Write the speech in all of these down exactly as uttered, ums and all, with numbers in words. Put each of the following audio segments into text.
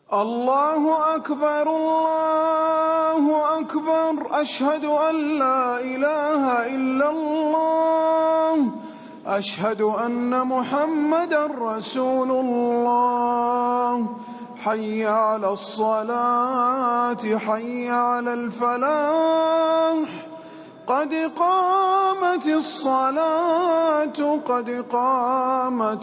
الله أكبر الله أكبر أشهد أن لا إله إلا الله أشهد أن محمدا رسول الله حي على الصلاة حي على الفلاح قد قامت الصلاة قد قامت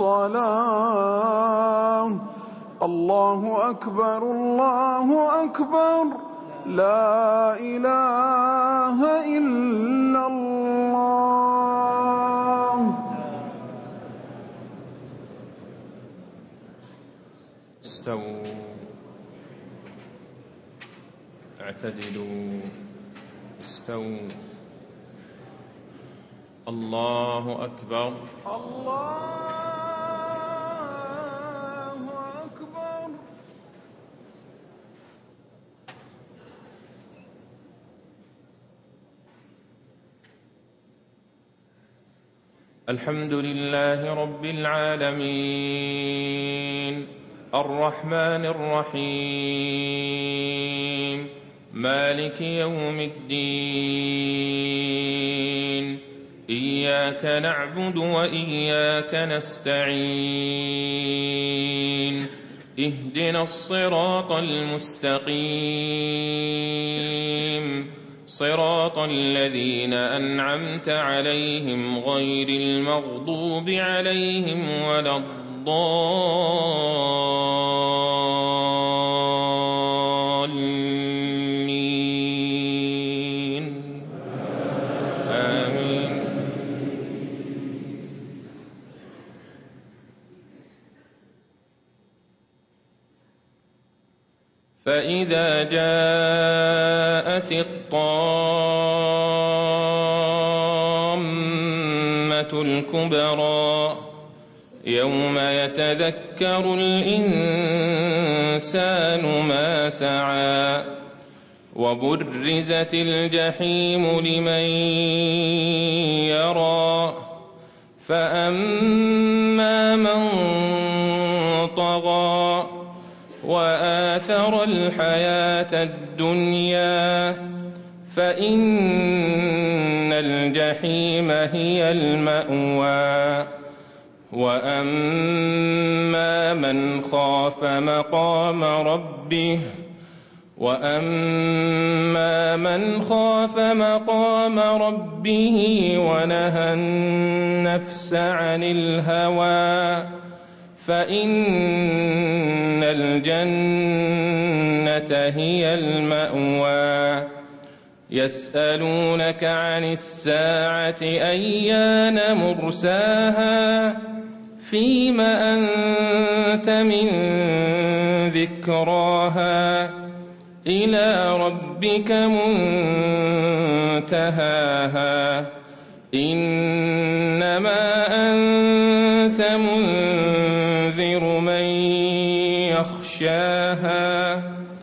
الصلاة الله أكبر الله أكبر لا إله إلا الله. استووا اعتدلوا استووا. الله أكبر الله أكبر. الحمد لله رب العالمين الرحمن الرحيم مالك يوم الدين إياك نعبد وإياك نستعين اهدنا الصراط المستقيم صراط الذين أنعمت عليهم غير المغضوب عليهم ولا الضالين آمين. فإذا جاءت الطامة الكبرى يوم يتذكر الإنسان ما سعى وبرزت الجحيم لمن يرى فأما من طغى وآثر الحياة الدنيا فإن الجحيم هي المأوى وأما من خاف مقام ربه وأما من خاف مقام ربه ونهى النفس عن الهوى فإن الجنة هي المأوى يسألونك عن الساعة أيان مرساها فيم أنت من ذكراها إلى ربك منتهاها إنما أنت منذر من يخشاها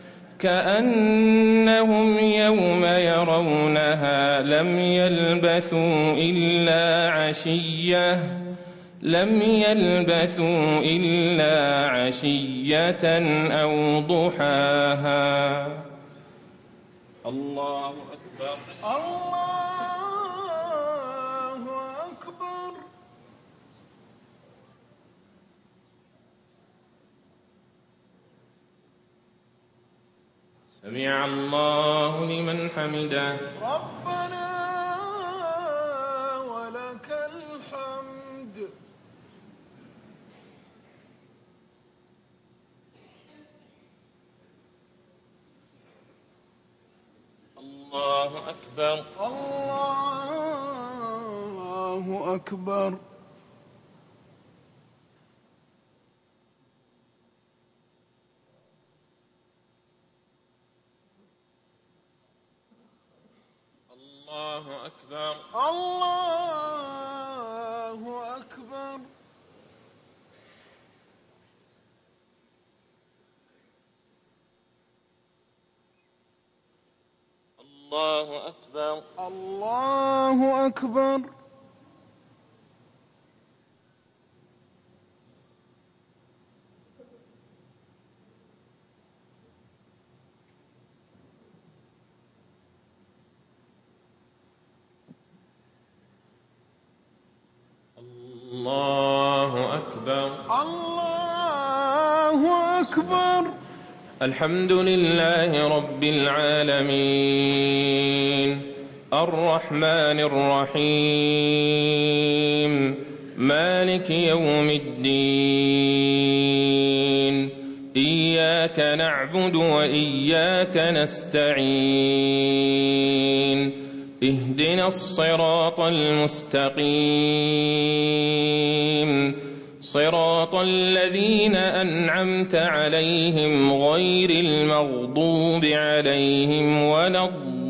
كأنهم يوم يرونها لم يلبثوا إلا عشية لم يلبثوا إلا عشية أو ضحاها. الله أكبر الله أكبر. سمع الله لمن حمده ربنا ولك الحمد. الله أكبر الله أكبر. الله أكبر الله أكبر. الله أكبر الله أكبر. أكبر. الله أكبر. الحمد لله رب العالمين الرحمن الرحيم مالك يوم الدين إياك نعبد وإياك نستعين اهدنا الصراط المستقيم صراط الذين أنعمت عليهم غير المغضوب عليهم ولا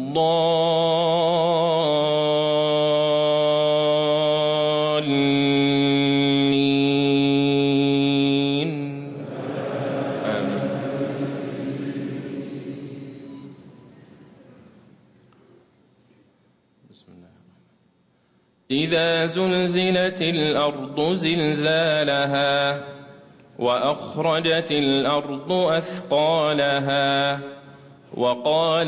الضالين آمين. بسم الله. إذا زلزلت الأرض زلزالها وأخرجت الأرض أثقالها وقال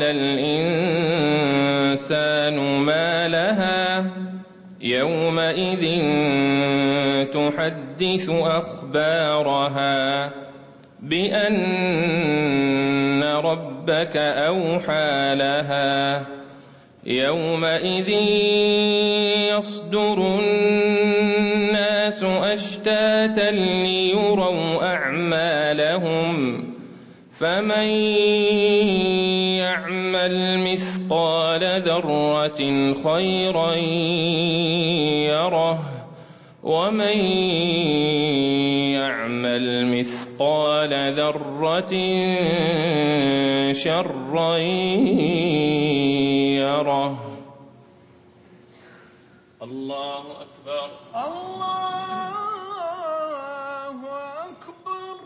الإنسان ما لها يومئذ تحدث أخبارها بأن ربك أوحى لها يومئذ يصدر الناس أشتاتا ليروا أعمالهم فمن يعمل مثقال ذرة خيرا يره ومن يعمل مثقال ذرة شرا يره. الله أكبر. الله أكبر.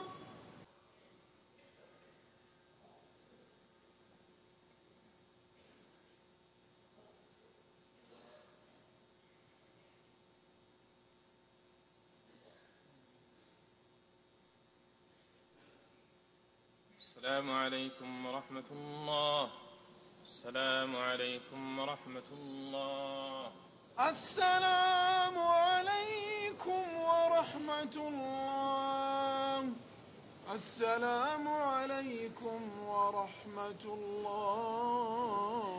السلام عليكم ورحمة الله. السلام عليكم ورحمة الله. السلام عليكم ورحمة الله. السلام عليكم ورحمة الله.